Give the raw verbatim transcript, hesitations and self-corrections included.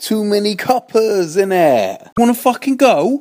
Too many coppers in it. Wanna fucking go?